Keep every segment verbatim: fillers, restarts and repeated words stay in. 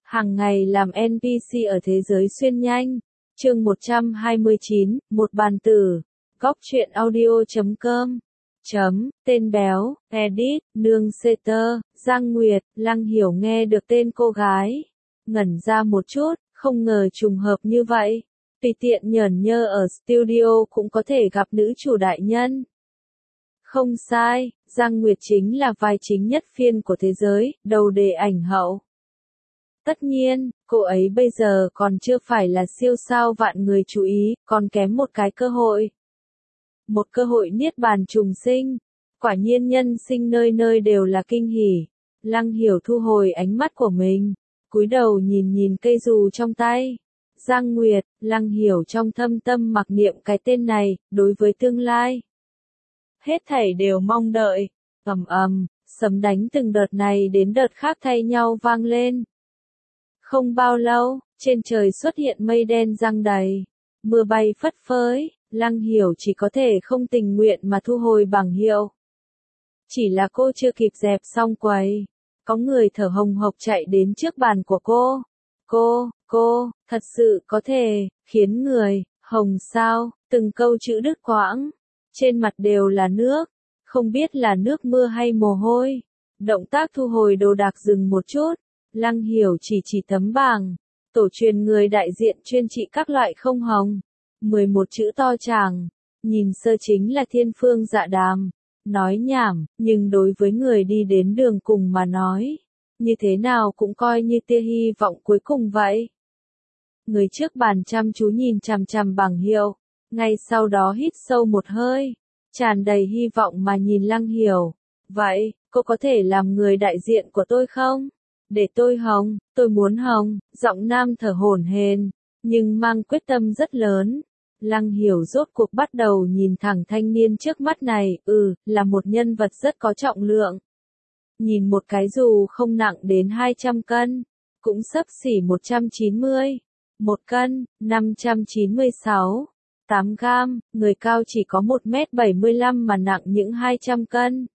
Hàng ngày làm en pê xê ở thế giới xuyên nhanh. Chương một trăm hai mươi chín, một bàn tử. Góc truyện audio chấm com. Chấm, tên béo, edit, nương Setter, Giang Nguyệt, Lăng Hiểu nghe được tên cô gái. Ngẩn ra một chút, không ngờ trùng hợp như vậy. Tùy tiện nhởn nhơ ở studio cũng có thể gặp nữ chủ đại nhân. Không sai, Giang Nguyệt chính là vai chính nhất phiên của thế giới, đầu đề ảnh hậu. Tất nhiên, cô ấy bây giờ còn chưa phải là siêu sao vạn người chú ý, còn kém một cái cơ hội. Một cơ hội niết bàn trùng sinh. Quả nhiên nhân sinh nơi nơi đều là kinh hỉ. Lăng Hiểu thu hồi ánh mắt của mình, cúi đầu nhìn nhìn cây dù trong tay. Giang Nguyệt, Lăng Hiểu trong thâm tâm mặc niệm cái tên này, đối với tương lai. Hết thảy đều mong đợi. Ầm ầm, sấm đánh từng đợt này đến đợt khác thay nhau vang lên. Không bao lâu, trên trời xuất hiện mây đen giăng đầy, mưa bay phất phới, Lăng Hiểu chỉ có thể không tình nguyện mà thu hồi bảng hiệu. Chỉ là cô chưa kịp dẹp xong quầy, có người thở hồng hộc chạy đến trước bàn của cô. Cô, cô, thật sự có thể, khiến người, hồng sao, từng câu chữ đứt quãng, trên mặt đều là nước, không biết là nước mưa hay mồ hôi. Động tác thu hồi đồ đạc dừng một chút. Lăng Hiểu chỉ chỉ tấm bảng, tổ truyền người đại diện chuyên trị các loại không hồng. mười một chữ to chàng, nhìn sơ chính là thiên phương dạ đàm. Nói nhảm, nhưng đối với người đi đến đường cùng mà nói, như thế nào cũng coi như tia hy vọng cuối cùng vậy. Người trước bàn chăm chú nhìn chằm chằm bảng hiệu, ngay sau đó hít sâu một hơi, tràn đầy hy vọng mà nhìn Lăng Hiểu. Vậy, cô có thể làm người đại diện của tôi không? Để tôi hồng, tôi muốn hồng, giọng nam thở hổn hển, nhưng mang quyết tâm rất lớn. Lăng Hiểu rốt cuộc bắt đầu nhìn thẳng thanh niên trước mắt này, ừ, là một nhân vật rất có trọng lượng. Nhìn một cái dù không nặng đến hai trăm cân, cũng xấp xỉ một trăm chín mươi, một cân, năm trăm chín mươi sáu, tám gam, người cao chỉ có một mét bảy mươi lăm mà nặng những hai trăm cân.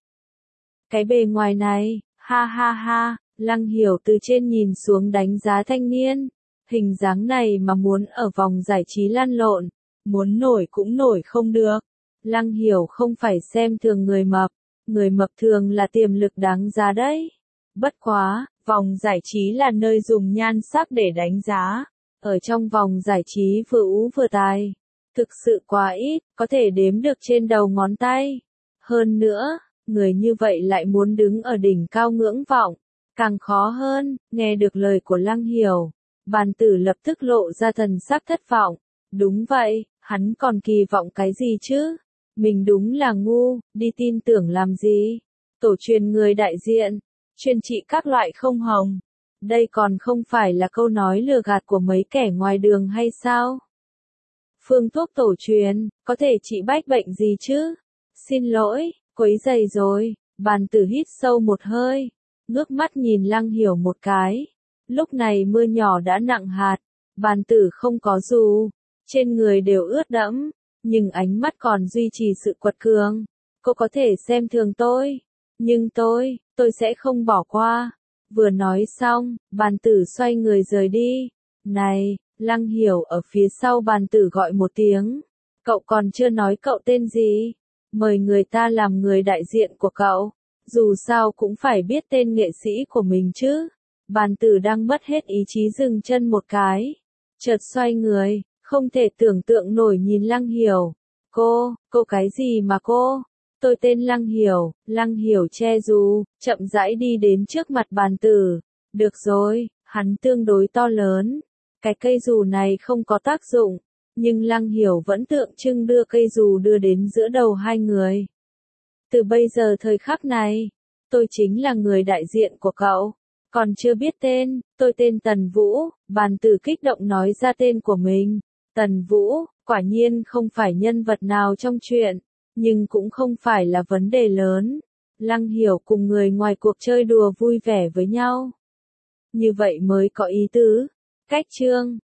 Cái bề ngoài này, ha ha ha. Lăng Hiểu từ trên nhìn xuống đánh giá thanh niên, hình dáng này mà muốn ở vòng giải trí lăn lộn, muốn nổi cũng nổi không được. Lăng Hiểu không phải xem thường người mập, người mập thường là tiềm lực đáng giá đấy. Bất quá, vòng giải trí là nơi dùng nhan sắc để đánh giá, ở trong vòng giải trí vừa ú vừa tài, thực sự quá ít, có thể đếm được trên đầu ngón tay. Hơn nữa, người như vậy lại muốn đứng ở đỉnh cao ngưỡng vọng. Càng khó hơn, nghe được lời của Lăng Hiểu, bàn tử lập tức lộ ra thần sắc thất vọng. Đúng vậy, hắn còn kỳ vọng cái gì chứ? Mình đúng là ngu, đi tin tưởng làm gì? Tổ truyền người đại diện, chuyên trị các loại không hồng. Đây còn không phải là câu nói lừa gạt của mấy kẻ ngoài đường hay sao? Phương thuốc tổ truyền, có thể trị bách bệnh gì chứ? Xin lỗi, quấy rầy rồi, bàn tử hít sâu một hơi. Ngước mắt nhìn Lăng Hiểu một cái. Lúc này mưa nhỏ đã nặng hạt, bàn tử không có dù, trên người đều ướt đẫm, nhưng ánh mắt còn duy trì sự quật cường. Cô có thể xem thường tôi, nhưng tôi, tôi sẽ không bỏ qua. Vừa nói xong, bàn tử xoay người rời đi. Này, Lăng Hiểu ở phía sau bàn tử gọi một tiếng. Cậu còn chưa nói cậu tên gì? Mời người ta làm người đại diện của cậu. Dù sao cũng phải biết tên nghệ sĩ của mình chứ. Bàn tử đang mất hết ý chí dừng chân một cái. Chợt xoay người, không thể tưởng tượng nổi nhìn Lăng Hiểu. Cô, cô cái gì mà cô? Tôi tên Lăng Hiểu. Lăng Hiểu che dù, chậm rãi đi đến trước mặt bàn tử. Được rồi, hắn tương đối to lớn. Cái cây dù này không có tác dụng. Nhưng Lăng Hiểu vẫn tượng trưng đưa cây dù đưa đến giữa đầu hai người. Từ bây giờ thời khắc này, tôi chính là người đại diện của cậu. Còn chưa biết tên, tôi tên Tần Vũ. Bàn tử kích động nói ra tên của mình. Tần Vũ, quả nhiên không phải nhân vật nào trong chuyện, nhưng cũng không phải là vấn đề lớn. Lăng Hiểu cùng người ngoài cuộc chơi đùa vui vẻ với nhau. Như vậy mới có ý tứ. Cách chương.